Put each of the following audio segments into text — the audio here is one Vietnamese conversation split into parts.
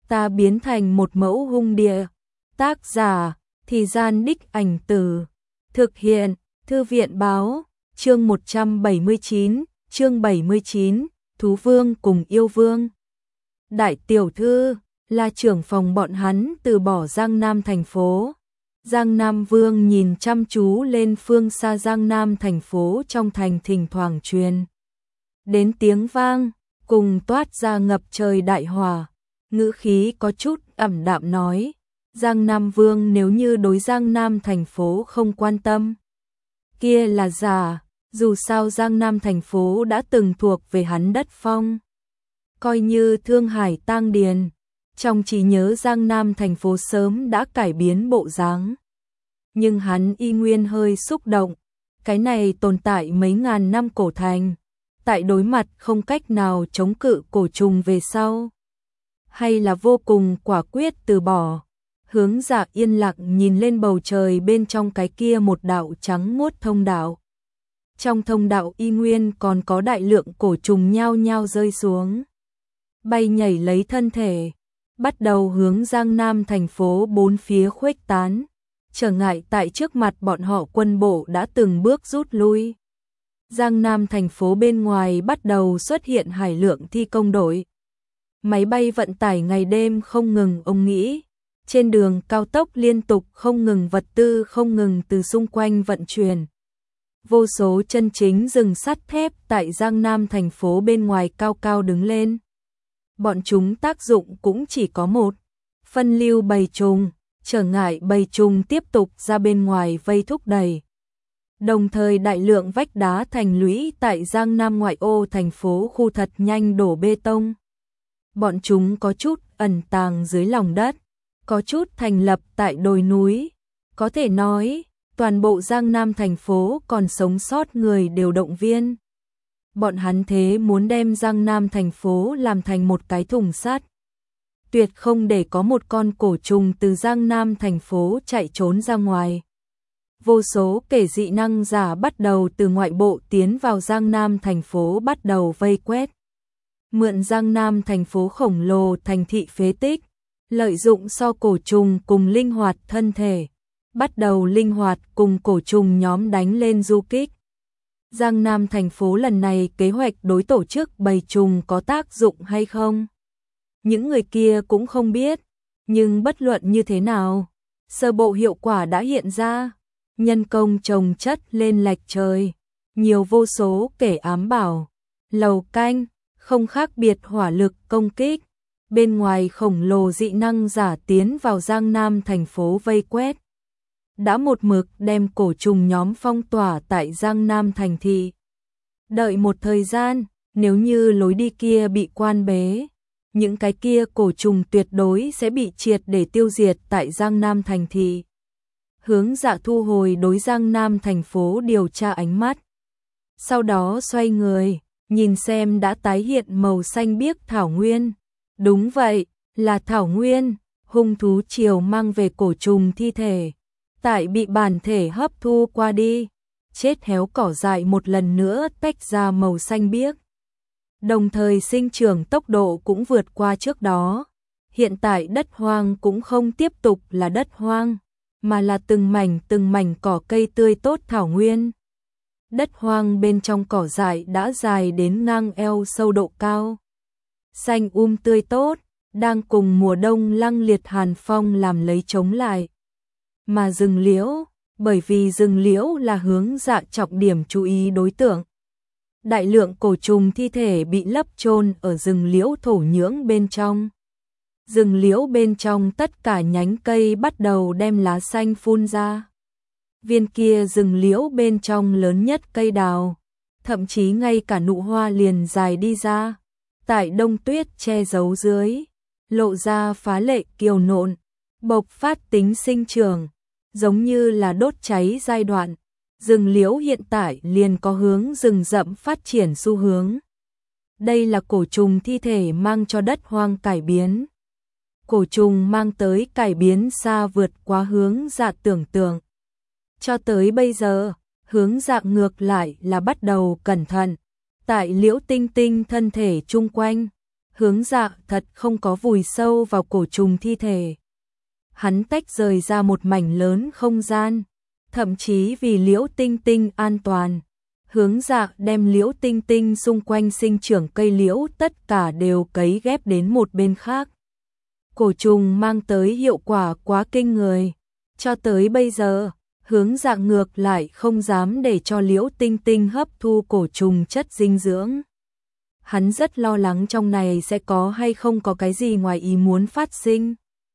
ta biến thành một mẫu hung địa. Tác giả, Thì Gian Đích Ảnh Từ. Thực hiện, Thư viện Báo. Chương 179, chương 79, Thú Vương cùng Yêu Vương. Đại tiểu thư, là trưởng phòng bọn hắn từ bỏ Giang Nam thành phố. Giang Nam Vương nhìn chăm chú lên phương xa Giang Nam thành phố trong thành, thỉnh thoảng truyền đến tiếng vang, cùng toát ra ngập trời đại hỏa. Ngữ khí có chút ẩm đạm nói, Giang Nam Vương nếu như đối Giang Nam thành phố không quan tâm, kia là giả, dù sao Giang Nam thành phố đã từng thuộc về hắn đất phong. Coi như Thương Hải tang điền, trong trí nhớ Giang Nam thành phố sớm đã cải biến bộ dáng. Nhưng hắn y nguyên hơi xúc động, cái này tồn tại mấy ngàn năm cổ thành, tại đối mặt không cách nào chống cự cổ trùng về sau, hay là vô cùng quả quyết từ bỏ. Hướng Dạ yên lặng nhìn lên bầu trời bên trong cái kia một đạo trắng muốt thông đạo. Trong thông đạo y nguyên còn có đại lượng cổ trùng nhao nhao rơi xuống, bay nhảy lấy thân thể, bắt đầu hướng Giang Nam thành phố bốn phía khuếch tán. Trở ngại tại trước mặt bọn họ quân bộ đã từng bước rút lui. Giang Nam thành phố bên ngoài bắt đầu xuất hiện hải lượng thi công đội. Máy bay vận tải ngày đêm không ngừng ông nghĩ. Trên đường cao tốc liên tục không ngừng vật tư không ngừng từ xung quanh vận chuyển. Vô số chân chính rừng sắt thép tại Giang Nam thành phố bên ngoài cao cao đứng lên. Bọn chúng tác dụng cũng chỉ có một, phân lưu bầy trùng, trở ngại bầy trùng tiếp tục ra bên ngoài vây thúc đẩy. Đồng thời đại lượng vách đá thành lũy tại Giang Nam ngoại ô thành phố khu thật nhanh đổ bê tông. Bọn chúng có chút ẩn tàng dưới lòng đất, có chút thành lập tại đồi núi. Có thể nói, toàn bộ Giang Nam thành phố còn sống sót người đều động viên. Bọn hắn thế muốn đem Giang Nam thành phố làm thành một cái thùng sắt. Tuyệt không để có một con cổ trùng từ Giang Nam thành phố chạy trốn ra ngoài. Vô số kẻ dị năng giả bắt đầu từ ngoại bộ tiến vào Giang Nam thành phố bắt đầu vây quét. Mượn Giang Nam thành phố khổng lồ thành thị phế tích, lợi dụng so cổ trùng cùng linh hoạt thân thể, bắt đầu linh hoạt cùng cổ trùng nhóm đánh lên du kích. Giang Nam thành phố lần này kế hoạch đối tổ chức bầy trùng có tác dụng hay không? Những người kia cũng không biết, nhưng bất luận như thế nào, sơ bộ hiệu quả đã hiện ra. Nhân công trồng chất lên lệch trời, nhiều vô số kẻ ám bảo, lầu canh, không khác biệt hỏa lực công kích. Bên ngoài khổng lồ dị năng giả tiến vào Giang Nam thành phố vây quét. Đã một mực đem cổ trùng nhóm phong tỏa tại Giang Nam thành thị. Đợi một thời gian, nếu như lối đi kia bị quan bế, những cái kia cổ trùng tuyệt đối sẽ bị triệt để tiêu diệt tại Giang Nam thành thị. Hướng Dạ thu hồi đối Giang Nam thành phố điều tra ánh mắt. Sau đó xoay người, nhìn xem đã tái hiện màu xanh biếc thảo nguyên. Đúng vậy, là thảo nguyên, hung thú triều mang về cổ trùng thi thể. Tại bị bản thể hấp thu qua đi, chết héo cỏ dại một lần nữa tách ra màu xanh biếc. Đồng thời sinh trưởng tốc độ cũng vượt qua trước đó. Hiện tại đất hoang cũng không tiếp tục là đất hoang, mà là từng mảnh cỏ cây tươi tốt thảo nguyên. Đất hoang bên trong cỏ dại đã dài đến ngang eo sâu độ cao. Xanh tươi tốt, đang cùng mùa đông lăng liệt hàn phong làm lấy chống lại. Mà rừng liễu, bởi vì rừng liễu là Hướng Dạ trọng điểm chú ý đối tượng. Đại lượng cổ trùng thi thể bị lấp chôn ở rừng liễu thổ nhưỡng bên trong. Rừng liễu bên trong tất cả nhánh cây bắt đầu đem lá xanh phun ra. Viên kia rừng liễu bên trong lớn nhất cây đào, thậm chí ngay cả nụ hoa liền dài đi ra. Tại đông tuyết che giấu dưới, lộ ra phá lệ kiều nộn, bộc phát tính sinh trưởng, giống như là đốt cháy giai đoạn. Rừng liễu hiện tại liền có hướng rừng rậm phát triển xu hướng. Đây là cổ trùng thi thể mang cho đất hoang cải biến. Cổ trùng mang tới cải biến xa vượt quá Hướng Dạ tưởng tượng. Cho tới bây giờ, Hướng Dạ ngược lại là bắt đầu cẩn thận. Tại liễu tinh tinh thân thể chung quanh, Hướng Dạ thật không có vùi sâu vào cổ trùng thi thể. Hắn tách rời ra một mảnh lớn không gian, thậm chí vì Liễu Tinh Tinh an toàn. Hướng Dạ đem Liễu Tinh Tinh xung quanh sinh trưởng cây liễu tất cả đều cấy ghép đến một bên khác. Cổ trùng mang tới hiệu quả quá kinh người. Cho tới bây giờ, Hướng Dạ ngược lại không dám để cho Liễu Tinh Tinh hấp thu cổ trùng chất dinh dưỡng. Hắn rất lo lắng trong này sẽ có hay không có cái gì ngoài ý muốn phát sinh.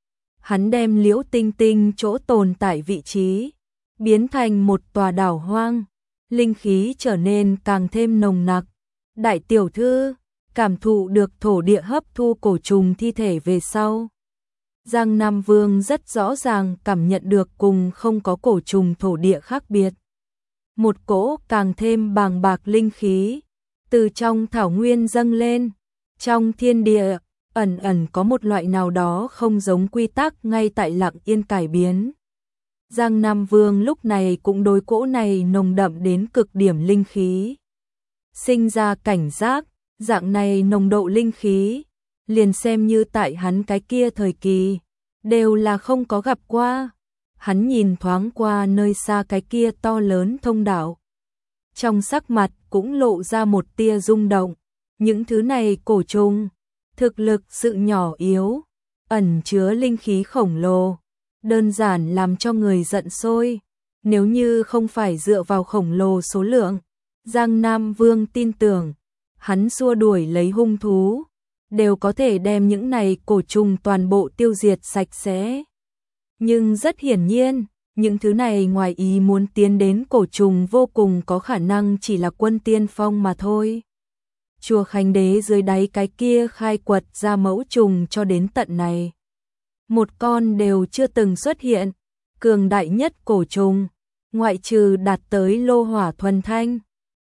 Hắn đem Liễu Tinh Tinh chỗ tồn tại vị trí, biến thành một tòa đảo hoang, linh khí trở nên càng thêm nồng nặc. Đại tiểu thư, cảm thụ được thổ địa hấp thu cổ trùng thi thể về sau. Giang Nam Vương rất rõ ràng cảm nhận được cùng không có cổ trùng thổ địa khác biệt. Một cỗ càng thêm bàng bạc linh khí từ trong thảo nguyên dâng lên. Trong thiên địa, ẩn ẩn có một loại nào đó không giống quy tắc ngay tại lặng yên cải biến. Giang Nam Vương lúc này cũng đối cỗ này nồng đậm đến cực điểm linh khí sinh ra cảnh giác. Dạng này nồng độ linh khí, liền xem như tại hắn cái kia thời kỳ, đều là không có gặp qua. Hắn nhìn thoáng qua nơi xa cái kia to lớn thông đạo, trong sắc mặt cũng lộ ra một tia rung động. Những thứ này cổ trùng, thực lực sự nhỏ yếu, ẩn chứa linh khí khổng lồ, đơn giản làm cho người giận sôi. Nếu như không phải dựa vào khổng lồ số lượng, Giang Nam Vương tin tưởng, hắn xua đuổi lấy hung thú, đều có thể đem những này cổ trùng toàn bộ tiêu diệt sạch sẽ. Nhưng rất hiển nhiên, những thứ này ngoài ý muốn tiến đến cổ trùng vô cùng có khả năng chỉ là quân tiên phong mà thôi. Chùa Khánh Đế dưới đáy cái kia khai quật ra mẫu trùng cho đến tận này, một con đều chưa từng xuất hiện. Cường đại nhất cổ trùng, ngoại trừ đạt tới lô hỏa thuần thanh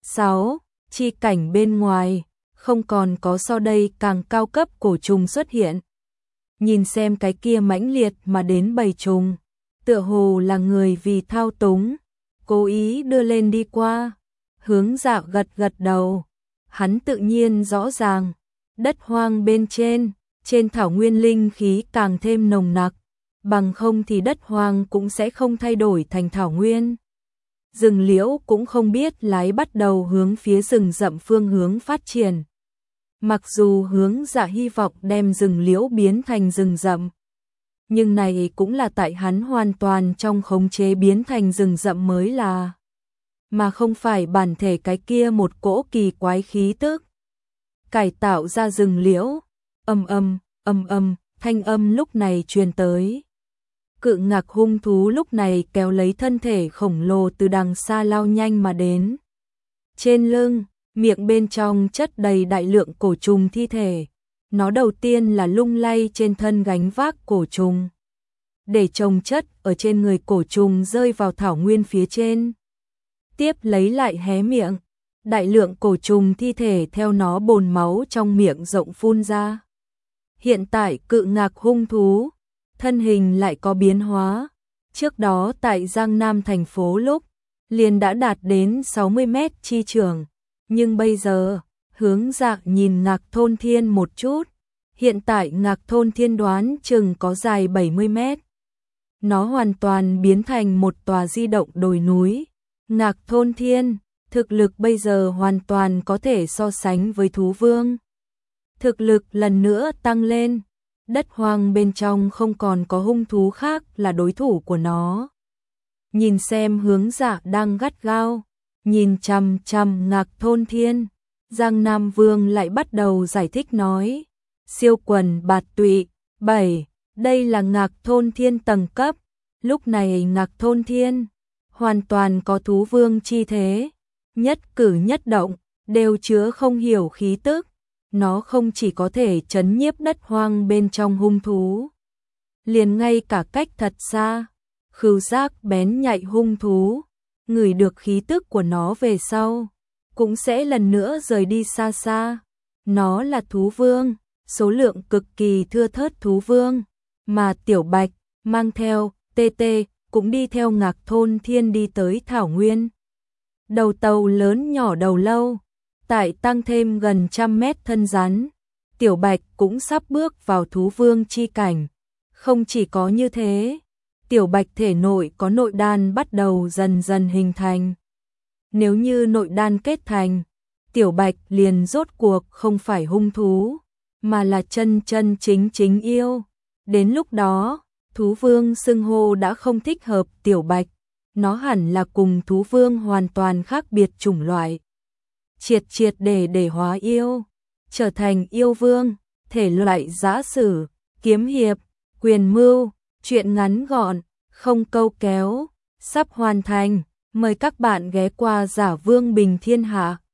6 chi cảnh bên ngoài, không còn có so đây càng cao cấp cổ trùng xuất hiện. Nhìn xem cái kia mãnh liệt mà đến bầy trùng, tựa hồ là người vì thao túng, cố ý đưa lên đi qua. Hướng Dạ gật gật đầu, hắn tự nhiên rõ ràng, đất hoang bên trên thảo nguyên linh khí càng thêm nồng nặc, bằng không thì đất hoang cũng sẽ không thay đổi thành thảo nguyên. Rừng liễu cũng không biết lái bắt đầu hướng phía rừng rậm phương hướng phát triển. Mặc dù Hướng Dạ hy vọng đem rừng liễu biến thành rừng rậm, nhưng này cũng là tại hắn hoàn toàn trong khống chế biến thành rừng rậm mới là, mà không phải bản thể cái kia một cỗ kỳ quái khí tức cải tạo ra rừng liễu. Thanh âm lúc này truyền tới. Cự ngạc hung thú lúc này kéo lấy thân thể khổng lồ từ đằng xa lao nhanh mà đến. Trên lưng, miệng bên trong chất đầy đại lượng cổ trùng thi thể. Nó đầu tiên là lung lay trên thân gánh vác cổ trùng, để chồng chất ở trên người cổ trùng rơi vào thảo nguyên phía trên. Tiếp lấy lại hé miệng, đại lượng cổ trùng thi thể theo nó bồn máu trong miệng rộng phun ra. Hiện tại cự ngạc hung thú, thân hình lại có biến hóa. Trước đó tại Giang Nam thành phố lúc, liền đã đạt đến 60 mét chi trường. Nhưng bây giờ, Hướng Dạ nhìn Ngạc Thôn Thiên một chút. Hiện tại Ngạc Thôn Thiên đoán chừng có dài 70 mét. Nó hoàn toàn biến thành một tòa di động đồi núi. Ngạc Thôn Thiên, thực lực bây giờ hoàn toàn có thể so sánh với thú vương. Thực lực lần nữa tăng lên, đất hoang bên trong không còn có hung thú khác là đối thủ của nó. Nhìn xem Hướng Dạ đang gắt gao, nhìn chằm chằm Ngạc Thôn Thiên, Giang Nam Vương lại bắt đầu giải thích nói, siêu quần bạt tụy, 7, đây là Ngạc Thôn Thiên tầng cấp, lúc này Ngạc Thôn Thiên, hoàn toàn có thú vương chi thế, nhất cử nhất động, đều chứa không hiểu khí tức. Nó không chỉ có thể trấn nhiếp đất hoang bên trong hung thú, liền ngay cả cách thật xa, khứu giác bén nhạy hung thú, ngửi được khí tức của nó về sau, cũng sẽ lần nữa rời đi xa xa. Nó là thú vương, số lượng cực kỳ thưa thớt thú vương, mà Tiểu Bạch mang theo TT cũng đi theo Ngạc Thôn Thiên đi tới thảo nguyên. Đầu tàu lớn nhỏ đầu lâu, tại tăng thêm gần 100 mét thân rắn, Tiểu Bạch cũng sắp bước vào thú vương chi cảnh. Không chỉ có như thế, Tiểu Bạch thể nội có nội đan bắt đầu dần dần hình thành. Nếu như nội đan kết thành, Tiểu Bạch liền rốt cuộc không phải hung thú, mà là chân chân chính chính yêu. Đến lúc đó, thú vương xưng hô đã không thích hợp Tiểu Bạch, nó hẳn là cùng thú vương hoàn toàn khác biệt chủng loại. Triệt triệt để hóa yêu, trở thành yêu vương, thể loại giã sử, kiếm hiệp, quyền mưu, truyện ngắn gọn, không câu kéo, sắp hoàn thành. Mời các bạn ghé qua Giả Vương Bình Thiên Hạ.